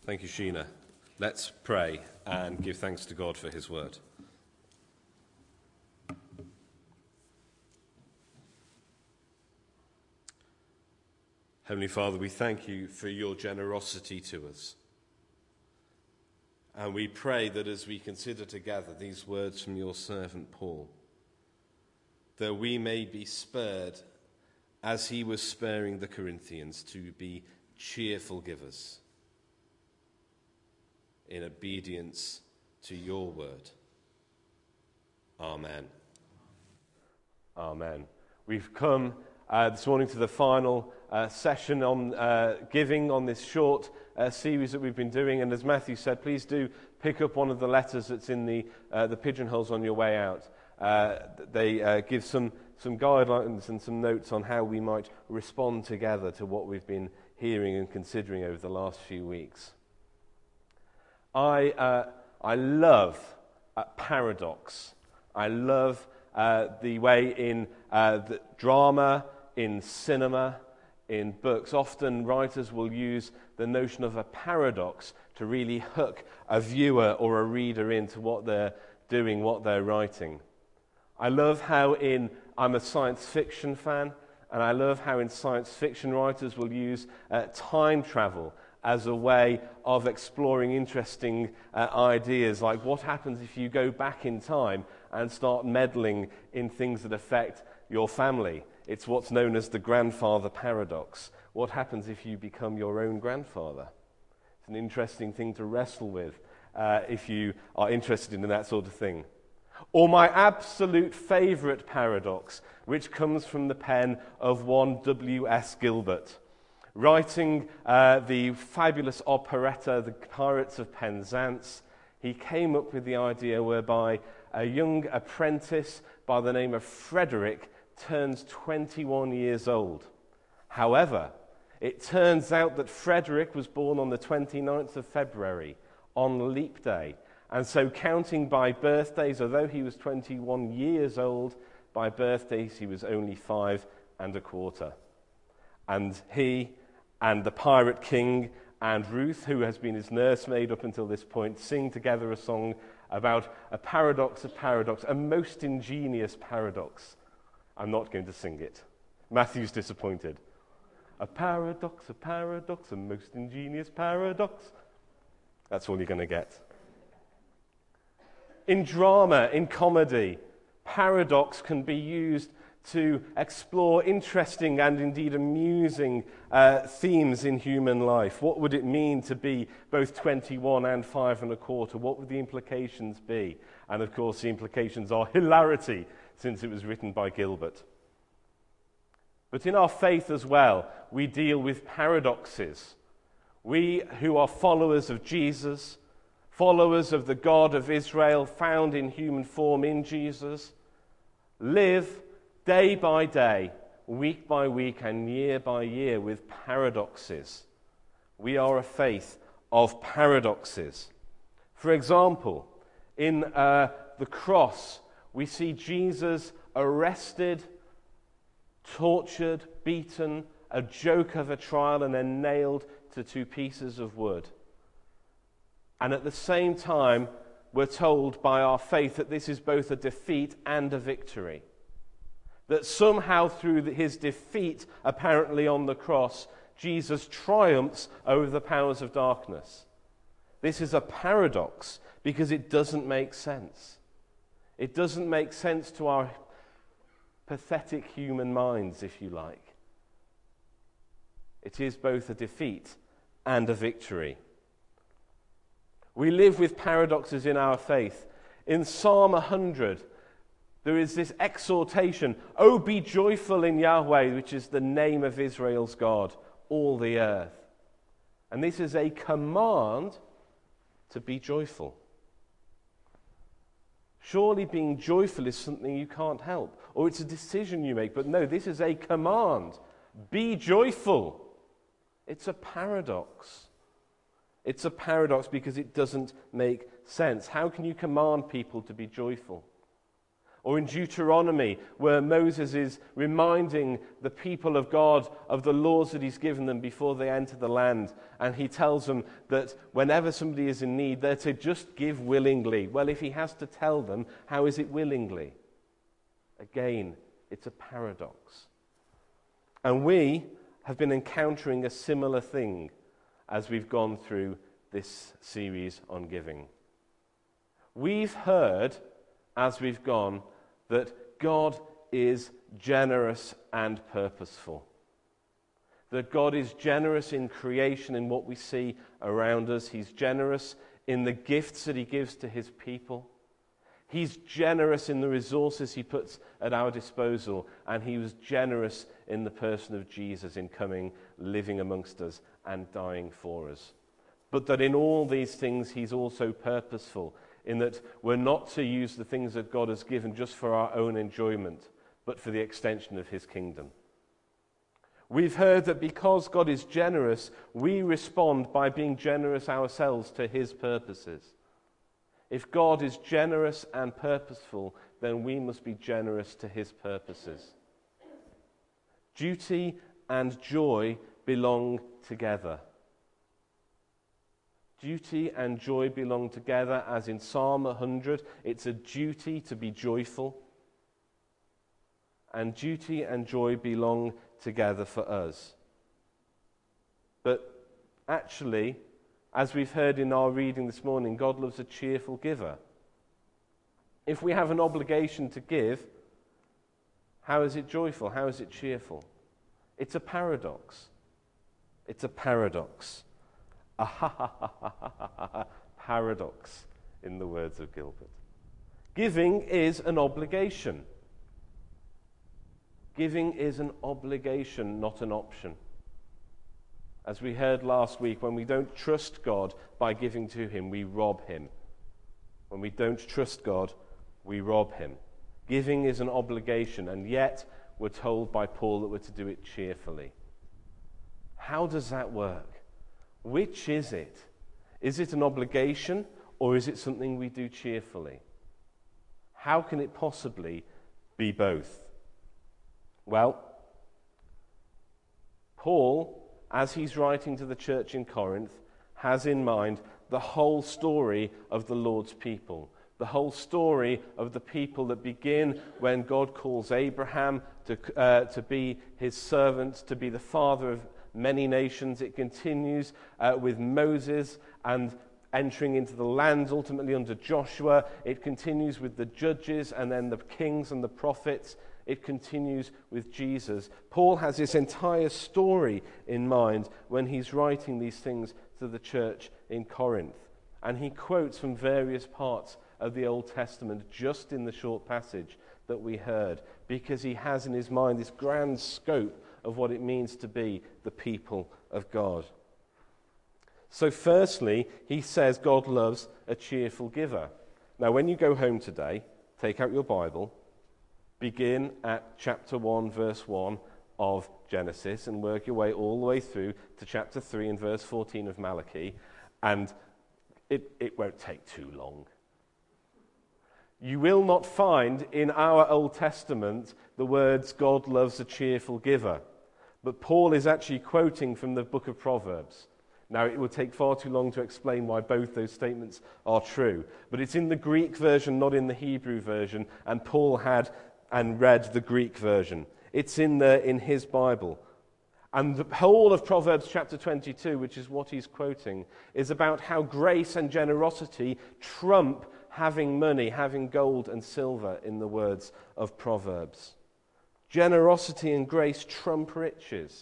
Thank you, Sheena. Let's pray and give thanks to God for his word. Heavenly Father, we thank you for your generosity to us. And we pray that as we consider together these words from your servant Paul, that we may be spared, as he was sparing the Corinthians, to be cheerful givers in obedience to your word. Amen. Amen. We've come this morning to the final session on giving on this short series that we've been doing. And as Matthew said, please do pick up one of the letters that's in the pigeonholes on your way out. They give some guidelines and some notes on how we might respond together to what we've been hearing and considering over the last few weeks. I love paradox. I love the way in the drama, in cinema, in books, often writers will use the notion of a paradox to really hook a viewer or a reader into what they're doing, what they're writing. I love how I'm a science fiction fan, and I love how in science fiction writers will use time travel as a way of exploring interesting ideas, like what happens if you go back in time and start meddling in things that affect your family. It's what's known as the grandfather paradox. What happens if you become your own grandfather? It's an interesting thing to wrestle with if you are interested in that sort of thing. Or my absolute favourite paradox, which comes from the pen of one W.S. Gilbert. Writing the fabulous operetta, The Pirates of Penzance, he came up with the idea whereby a young apprentice by the name of Frederick turns 21 years old. However, it turns out that Frederick was born on the 29th of February, on Leap Day. And so counting by birthdays, although he was 21 years old, by birthdays he was only 5 1/4. And he and the Pirate King and Ruth, who has been his nursemaid up until this point, sing together a song about a paradox, a most ingenious paradox. I'm not going to sing it. Matthew's disappointed. A paradox, a most ingenious paradox. That's all you're going to get. In drama, in comedy, paradox can be used to explore interesting and indeed amusing themes in human life. What would it mean to be both 21 and 5 1/4? What would the implications be? And of course the implications are hilarity, since it was written by Gilbert. But in our faith as well, we deal with paradoxes. We who are followers of Jesus, followers of the God of Israel found in human form in Jesus, live day by day, week by week, and year by year with paradoxes. We are a faith of paradoxes. For example, in the cross, we see Jesus arrested, tortured, beaten, a joke of a trial, and then nailed to 2 pieces of wood. And at the same time, we're told by our faith that this is both a defeat and a victory. That somehow through his defeat, apparently on the cross, Jesus triumphs over the powers of darkness. This is a paradox because it doesn't make sense. It doesn't make sense to our pathetic human minds, if you like. It is both a defeat and a victory. We live with paradoxes in our faith. In Psalm 100, there is this exhortation, "Oh, be joyful in Yahweh," which is the name of Israel's God, all the earth. And this is a command to be joyful. Surely being joyful is something you can't help, or it's a decision you make. But no, this is a command. Be joyful. It's a paradox. It's a paradox because it doesn't make sense. How can you command people to be joyful? Or in Deuteronomy, where Moses is reminding the people of God of the laws that he's given them before they enter the land. And he tells them that whenever somebody is in need, they're to just give willingly. Well, if he has to tell them, how is it willingly? Again, it's a paradox. And we have been encountering a similar thing as we've gone through this series on giving. We've heard, as we've gone, that God is generous and purposeful. That God is generous in creation, in what we see around us. He's generous in the gifts that he gives to his people. He's generous in the resources he puts at our disposal. And he was generous in the person of Jesus, in coming, living amongst us, and dying for us. But that in all these things he's also purposeful, in that we're not to use the things that God has given just for our own enjoyment, but for the extension of his kingdom. We've heard that because God is generous, we respond by being generous ourselves to his purposes. If God is generous and purposeful, then we must be generous to his purposes. Duty and joy belong together. Duty and joy belong together, as in Psalm 100, it's a duty to be joyful. And duty and joy belong together for us. But actually, as we've heard in our reading this morning, God loves a cheerful giver. If we have an obligation to give, how is it joyful? How is it cheerful? It's a paradox. It's a paradox. Paradox, in the words of Gilbert. Giving is an obligation. Giving is an obligation, not an option. As we heard last week, when we don't trust God by giving to him, we rob him. When we don't trust God, we rob him. Giving is an obligation, and yet we're told by Paul that we're to do it cheerfully. How does that work? Which is it? Is it an obligation, or is it something we do cheerfully? How can it possibly be both? Well, Paul, as he's writing to the church in Corinth, has in mind the whole story of the Lord's people. The whole story of the people that begin when God calls Abraham to be his servant, to be the father of many nations. It continues with Moses and entering into the land, ultimately under Joshua. It continues with the judges and then the kings and the prophets. It continues with Jesus. Paul has this entire story in mind when he's writing these things to the church in Corinth. And he quotes from various parts of the Old Testament just in the short passage that we heard, because he has in his mind this grand scope of what it means to be the people of God. So firstly, he says God loves a cheerful giver. Now, when you go home today, take out your Bible, begin at chapter 1, verse 1 of Genesis, and work your way all the way through to chapter 3 and verse 14 of Malachi, and it won't take too long. You will not find in our Old Testament the words, God loves a cheerful giver. But Paul is actually quoting from the book of Proverbs. Now, it would take far too long to explain why both those statements are true. But it's in the Greek version, not in the Hebrew version, and Paul had and read the Greek version. It's in his Bible. And the whole of Proverbs chapter 22, which is what he's quoting, is about how grace and generosity trump having money, having gold and silver, in the words of Proverbs. Generosity and grace trump riches.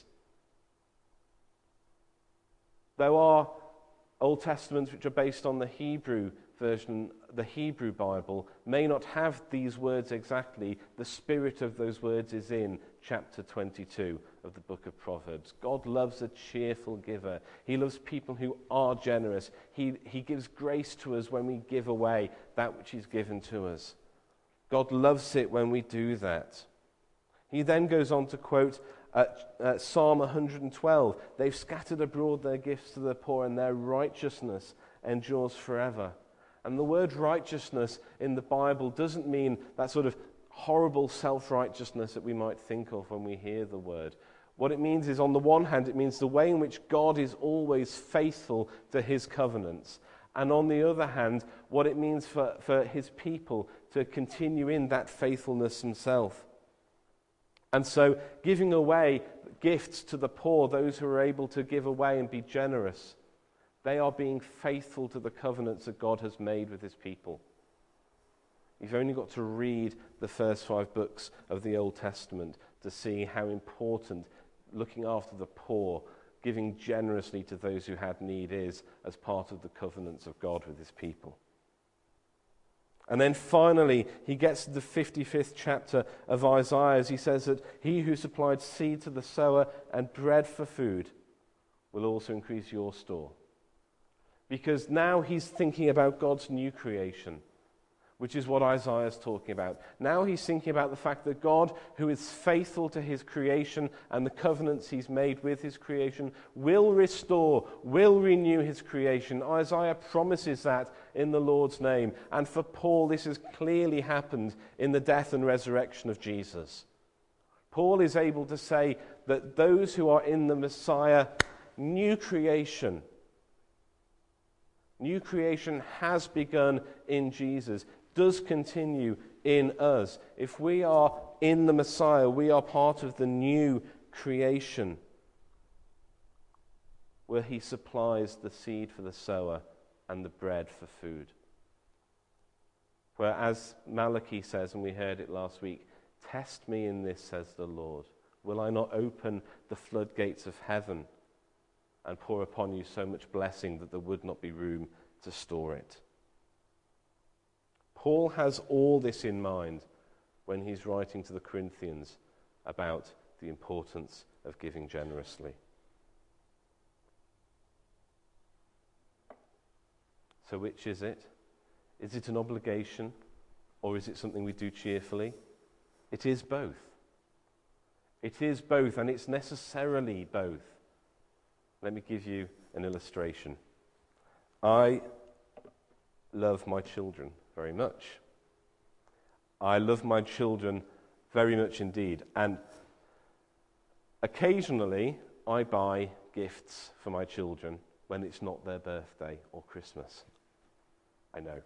There are Old Testaments which are based on the Hebrew version, the Hebrew Bible, may not have these words exactly. The spirit of those words is in chapter 22 of the book of Proverbs. God loves a cheerful giver. He loves people who are generous. He gives grace to us when we give away that which he's given to us. God loves it when we do that. He then goes on to quote Psalm 112. They've scattered abroad their gifts to the poor, and their righteousness endures forever. And the word righteousness in the Bible doesn't mean that sort of horrible self-righteousness that we might think of when we hear the word. What it means is, on the one hand, it means the way in which God is always faithful to his covenants. And on the other hand, what it means for his people to continue in that faithfulness himself. And so giving away gifts to the poor, those who are able to give away and be generous, they are being faithful to the covenants that God has made with his people. You've only got to read the first 5 books of the Old Testament to see how important looking after the poor, giving generously to those who had need is as part of the covenants of God with his people. And then finally, he gets to the 55th chapter of Isaiah as he says that he who supplied seed to the sower and bread for food will also increase your store. Because now he's thinking about God's new creation, which is what Isaiah is talking about. Now he's thinking about the fact that God, who is faithful to his creation and the covenants he's made with his creation, will restore, will renew his creation. Isaiah promises that in the Lord's name. And for Paul, this has clearly happened in the death and resurrection of Jesus. Paul is able to say that those who are in the Messiah, new creation has begun in Jesus, does continue in us. If we are in the Messiah, we are part of the new creation where he supplies the seed for the sower and the bread for food. Where, as Malachi says, and we heard it last week, test me in this, says the Lord. Will I not open the floodgates of heaven and pour upon you so much blessing that there would not be room to store it? Paul has all this in mind when he's writing to the Corinthians about the importance of giving generously. So which is it? Is it an obligation, or is it something we do cheerfully? It is both. It is both, and it's necessarily both. Let me give you an illustration. I love my children very much. I love my children very much indeed. And occasionally I buy gifts for my children when it's not their birthday or Christmas. I know.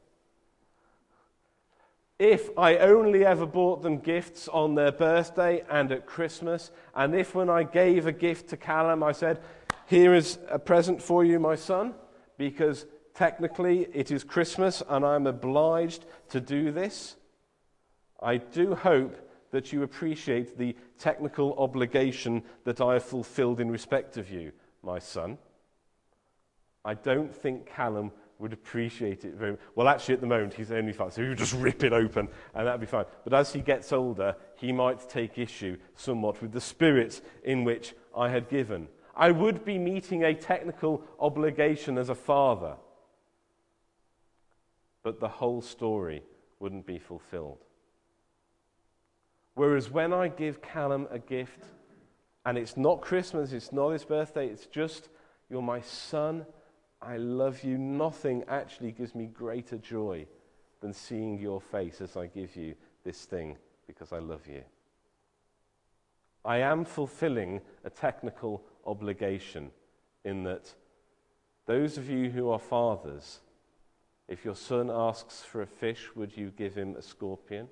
If I only ever bought them gifts on their birthday and at Christmas, and if when I gave a gift to Callum I said, here is a present for you, my son, because technically it is Christmas and I'm obliged to do this, I do hope that you appreciate the technical obligation that I have fulfilled in respect of you, my son. I don't think Callum would appreciate it very much. Well, actually, at the moment, he's only 5, so he'll just rip it open, and that'd be fine. But as he gets older, he might take issue somewhat with the spirit in which I had given. I would be meeting a technical obligation as a father, but the whole story wouldn't be fulfilled. Whereas when I give Callum a gift, and it's not Christmas, it's not his birthday, it's just, you're my son, I love you. Nothing actually gives me greater joy than seeing your face as I give you this thing because I love you. I am fulfilling a technical obligation in that those of you who are fathers, if your son asks for a fish, would you give him a scorpion?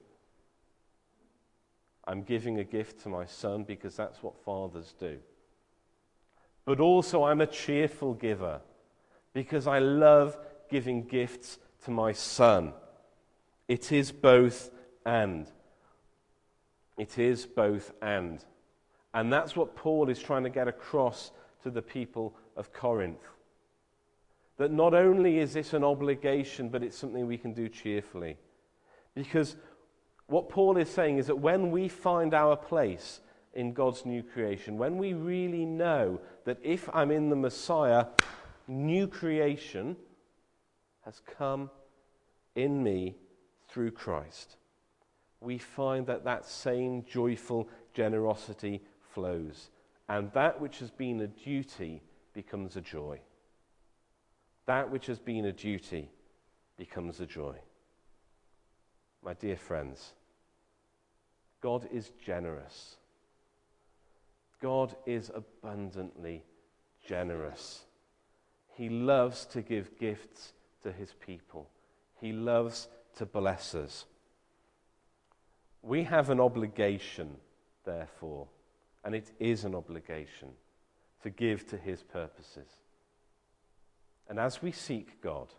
I'm giving a gift to my son because that's what fathers do. But also I'm a cheerful giver, because I love giving gifts to my son. It is both and. It is both and. And that's what Paul is trying to get across to the people of Corinth. That not only is this an obligation, but it's something we can do cheerfully. Because what Paul is saying is that when we find our place in God's new creation, when we really know that if I'm in the Messiah, new creation has come in me through Christ, we find that that same joyful generosity flows. And that which has been a duty becomes a joy. That which has been a duty becomes a joy. My dear friends, God is generous. God is abundantly generous. He loves to give gifts to his people. He loves to bless us. We have an obligation, therefore, and it is an obligation, to give to his purposes. And as we seek God,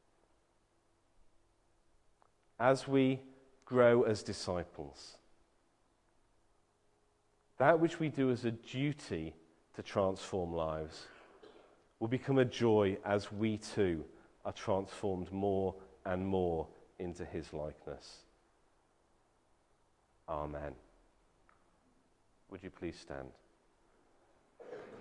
as we grow as disciples, that which we do as a duty to transform lives will become a joy as we too are transformed more and more into his likeness. Amen. Would you please stand?